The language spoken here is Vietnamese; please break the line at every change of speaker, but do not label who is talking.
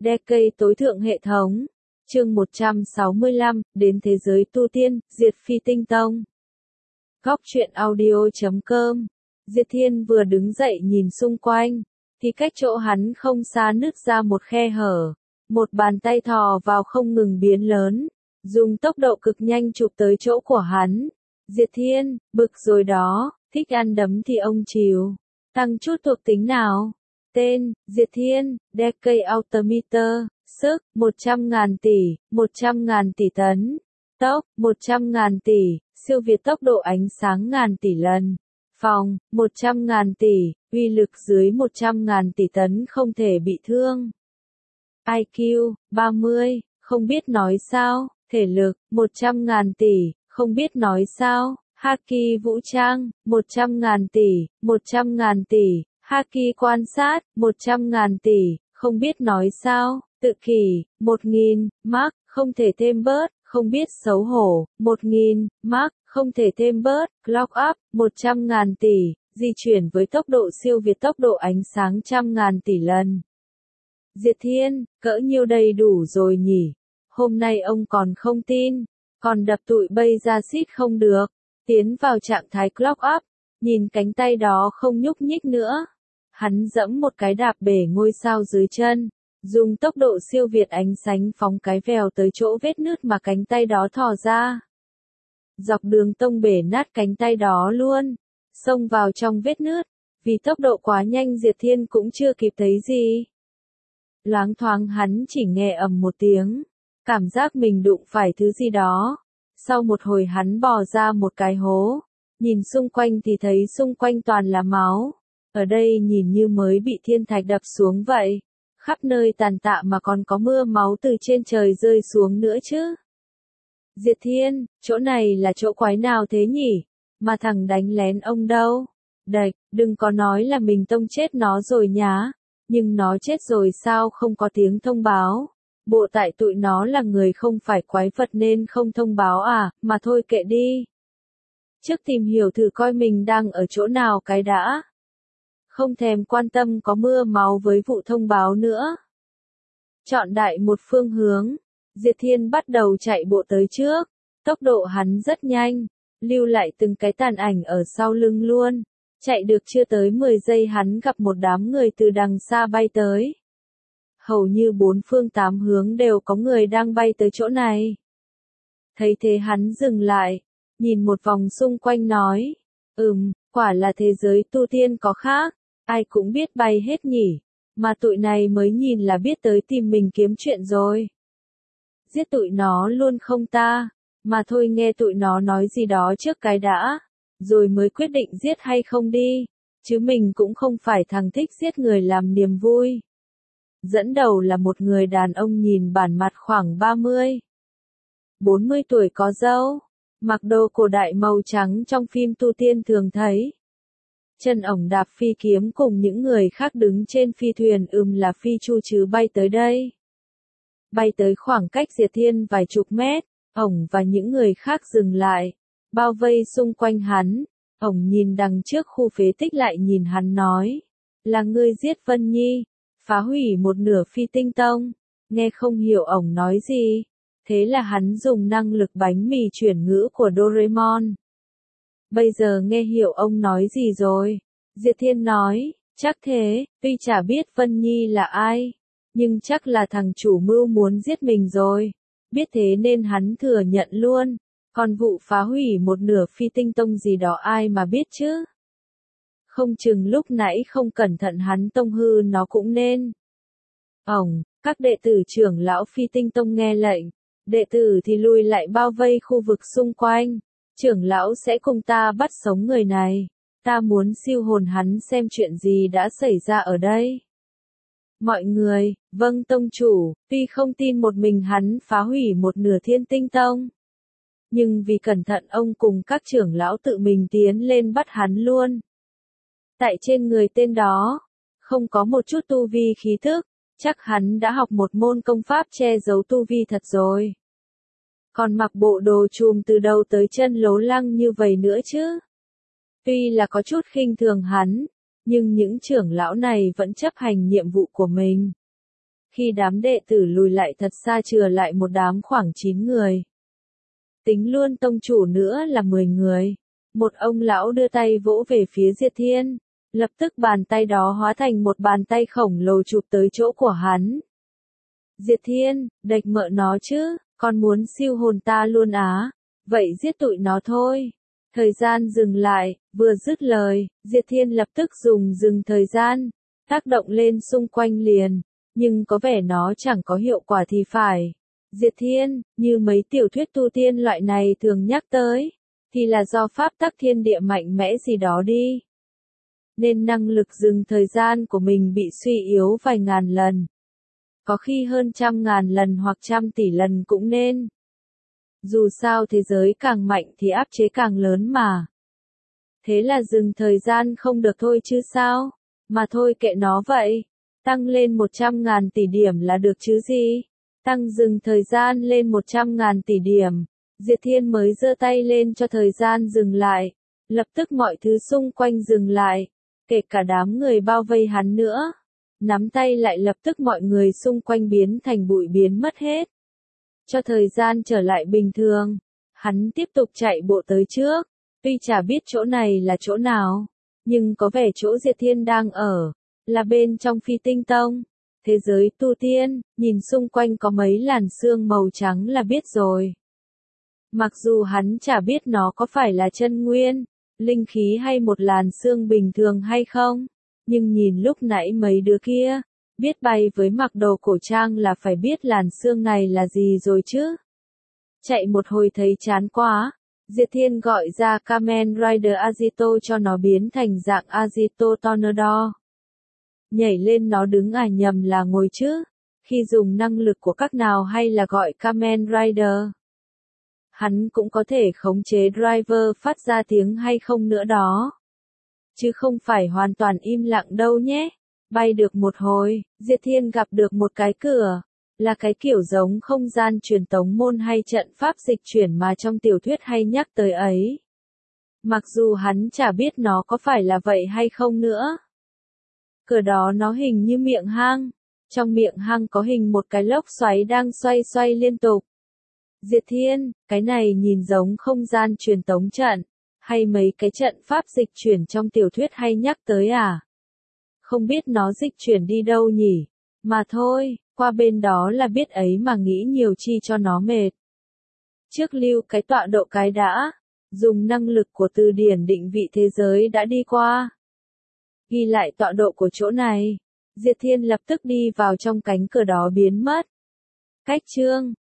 Decade tối thượng hệ thống. Chương 165, đến thế giới tu tiên, Diệt Phi Tinh Tông. Góc truyện audio.com. Diệt Thiên vừa đứng dậy nhìn xung quanh, thì cách chỗ hắn không xa nứt ra một khe hở. Một bàn tay thò vào không ngừng biến lớn, dùng tốc độ cực nhanh chụp tới chỗ của hắn. Diệt Thiên, bực rồi đó, thích ăn đấm thì ông chịu. Tăng chút thuộc tính nào. Tên, Diệt Thiên, Decade Altimeter, sức, 100.000 tỷ, 100.000 tỷ tấn. Tốc, 100.000 tỷ, siêu việt tốc độ ánh sáng ngàn tỷ lần. Phòng, 100.000 tỷ, uy lực dưới 100.000 tỷ tấn không thể bị thương. IQ, 30, không biết nói sao. Thể lực, 100.000 tỷ, không biết nói sao. Haki vũ trang, 100.000 tỷ, 100.000 tỷ. Haki quan sát, 100.000 tỷ, không biết nói sao. Tự kỷ, 1.000, mark, không thể thêm bớt, không biết xấu hổ, 1.000, mark, không thể thêm bớt. Clock up, 100.000 tỷ, di chuyển với tốc độ siêu việt tốc độ ánh sáng 100.000 tỷ lần. Diệt Thiên, cỡ nhiêu đầy đủ rồi nhỉ? Hôm nay ông còn không tin, còn đập tụi bây ra xít không được. Tiến vào trạng thái clock up, nhìn cánh tay đó không nhúc nhích nữa. Hắn dẫm một cái đạp bể ngôi sao dưới chân, dùng tốc độ siêu việt ánh sáng phóng cái vèo tới chỗ vết nứt mà cánh tay đó thò ra. Dọc đường tông bể nát cánh tay đó luôn, xông vào trong vết nứt, vì tốc độ quá nhanh Diệt Thiên cũng chưa kịp thấy gì. Loáng thoáng hắn chỉ nghe ầm một tiếng, cảm giác mình đụng phải thứ gì đó. Sau một hồi hắn bò ra một cái hố, nhìn xung quanh thì thấy xung quanh toàn là máu. Ở đây nhìn như mới bị thiên thạch đập xuống vậy. Khắp nơi tàn tạ mà còn có mưa máu từ trên trời rơi xuống nữa chứ. Diệt Thiên, chỗ này là chỗ quái nào thế nhỉ? Mà thằng đánh lén ông đâu? Đạch, đừng có nói là mình tông chết nó rồi nhá. Nhưng nó chết rồi sao không có tiếng thông báo? Bộ tại tụi nó là người không phải quái vật nên không thông báo à, mà thôi kệ đi. Trước tìm hiểu thử coi mình đang ở chỗ nào cái đã. Không thèm quan tâm có mưa máu với vụ thông báo nữa. Chọn đại một phương hướng, Diệt Thiên bắt đầu chạy bộ tới trước. Tốc độ hắn rất nhanh, lưu lại từng cái tàn ảnh ở sau lưng luôn. Chạy được chưa tới 10 giây hắn gặp một đám người từ đằng xa bay tới. Hầu như bốn phương tám hướng đều có người đang bay tới chỗ này. Thấy thế hắn dừng lại, nhìn một vòng xung quanh nói, quả là thế giới tu tiên có khác, ai cũng biết bay hết nhỉ, mà tụi này mới nhìn là biết tới tìm mình kiếm chuyện rồi. Giết tụi nó luôn không ta, mà thôi nghe tụi nó nói gì đó trước cái đã, rồi mới quyết định giết hay không đi, chứ mình cũng không phải thằng thích giết người làm niềm vui. Dẫn đầu là một người đàn ông nhìn bản mặt khoảng 40 tuổi có râu, mặc đồ cổ đại màu trắng trong phim tu tiên thường thấy. Chân ổng đạp phi kiếm cùng những người khác đứng trên phi thuyền là phi chu chứ bay tới đây. Bay tới khoảng cách Diệt Thiên vài chục mét, ổng và những người khác dừng lại, bao vây xung quanh hắn. Ổng nhìn đằng trước khu phế tích lại nhìn hắn nói, là ngươi giết Vân Nhi, phá hủy một nửa Phi Tinh Tông. Nghe không hiểu ổng nói gì, thế là hắn dùng năng lực bánh mì chuyển ngữ của Doraemon. Bây giờ nghe hiểu ông nói gì rồi. Diệt Thiên nói, chắc thế, tuy chả biết Vân Nhi là ai, nhưng chắc là thằng chủ mưu muốn giết mình rồi. Biết thế nên hắn thừa nhận luôn, còn vụ phá hủy một nửa Phi Tinh Tông gì đó ai mà biết chứ. Không chừng lúc nãy không cẩn thận hắn tông hư nó cũng nên. Các đệ tử trưởng lão Phi Tinh Tông nghe lệnh, đệ tử thì lùi lại bao vây khu vực xung quanh. Trưởng lão sẽ cùng ta bắt sống người này. Ta muốn siêu hồn hắn xem chuyện gì đã xảy ra ở đây. Mọi người, vâng tông chủ, tuy không tin một mình hắn phá hủy một nửa Thiên Tinh Tông. Nhưng vì cẩn thận ông cùng các trưởng lão tự mình tiến lên bắt hắn luôn. Tại trên người tên đó, không có một chút tu vi khí thức, chắc hắn đã học một môn công pháp che giấu tu vi thật rồi. Còn mặc bộ đồ trùm từ đầu tới chân lố lăng như vậy nữa chứ. Tuy là có chút khinh thường hắn, nhưng những trưởng lão này vẫn chấp hành nhiệm vụ của mình. Khi đám đệ tử lùi lại thật xa chừa lại một đám khoảng 9 người. Tính luôn tông chủ nữa là 10 người. Một ông lão đưa tay vỗ về phía Diệt Thiên. Lập tức bàn tay đó hóa thành một bàn tay khổng lồ chụp tới chỗ của hắn. Diệt Thiên, đệch mợ nó chứ, con muốn siêu hồn ta luôn á. Vậy giết tụi nó thôi. Thời gian dừng lại, vừa dứt lời, Diệt Thiên lập tức dừng thời gian, tác động lên xung quanh liền, nhưng có vẻ nó chẳng có hiệu quả thì phải. Diệt Thiên, như mấy tiểu thuyết tu tiên loại này thường nhắc tới, thì là do pháp tắc thiên địa mạnh mẽ gì đó đi. Nên năng lực dừng thời gian của mình bị suy yếu vài ngàn lần. Có khi hơn 100.000 lần hoặc 100 tỷ lần cũng nên. Dù sao thế giới càng mạnh thì áp chế càng lớn mà. Thế là dừng thời gian không được thôi chứ sao? Mà thôi kệ nó vậy. Tăng lên 100.000 tỷ điểm là được chứ gì? Tăng dừng thời gian lên 100.000 tỷ điểm. Diệt Thiên mới giơ tay lên cho thời gian dừng lại. Lập tức mọi thứ xung quanh dừng lại. Kể cả đám người bao vây hắn nữa. Nắm tay lại lập tức mọi người xung quanh biến thành bụi biến mất hết. Cho thời gian trở lại bình thường. Hắn tiếp tục chạy bộ tới trước. Tuy chả biết chỗ này là chỗ nào. Nhưng có vẻ chỗ Diệt Thiên đang ở. Là bên trong Phi Tinh Tông. Thế giới tu tiên, nhìn xung quanh có mấy làn sương màu trắng là biết rồi. Mặc dù hắn chả biết nó có phải là chân nguyên, linh khí hay một làn sương bình thường hay không. Nhưng nhìn lúc nãy mấy đứa kia, biết bay với mặc đồ cổ trang là phải biết làn sương này là gì rồi chứ. Chạy một hồi thấy chán quá, Diệt Thiên gọi ra Kamen Rider Agito cho nó biến thành dạng Agito Tornado. Nhảy lên nó đứng nhầm là ngồi chứ. Khi dùng năng lực của các nào hay là gọi Kamen Rider. Hắn cũng có thể khống chế driver phát ra tiếng hay không nữa đó. Chứ không phải hoàn toàn im lặng đâu nhé. Bay được một hồi, Diệt Thiên gặp được một cái cửa. Là cái kiểu giống không gian truyền tống môn hay trận pháp dịch chuyển mà trong tiểu thuyết hay nhắc tới ấy. Mặc dù hắn chả biết nó có phải là vậy hay không nữa. Cửa đó nó hình như miệng hang. Trong miệng hang có hình một cái lốc xoáy đang xoay liên tục. Diệt Thiên, cái này nhìn giống không gian truyền tống trận. Hay mấy cái trận pháp dịch chuyển trong tiểu thuyết hay nhắc tới à? Không biết nó dịch chuyển đi đâu nhỉ? Mà thôi, qua bên đó là biết ấy mà nghĩ nhiều chi cho nó mệt. Trước lưu cái tọa độ cái đã. Dùng năng lực của từ điển định vị thế giới đã đi qua. Ghi lại tọa độ của chỗ này. Diệt Thiên lập tức đi vào trong cánh cửa đó biến mất. Cách chương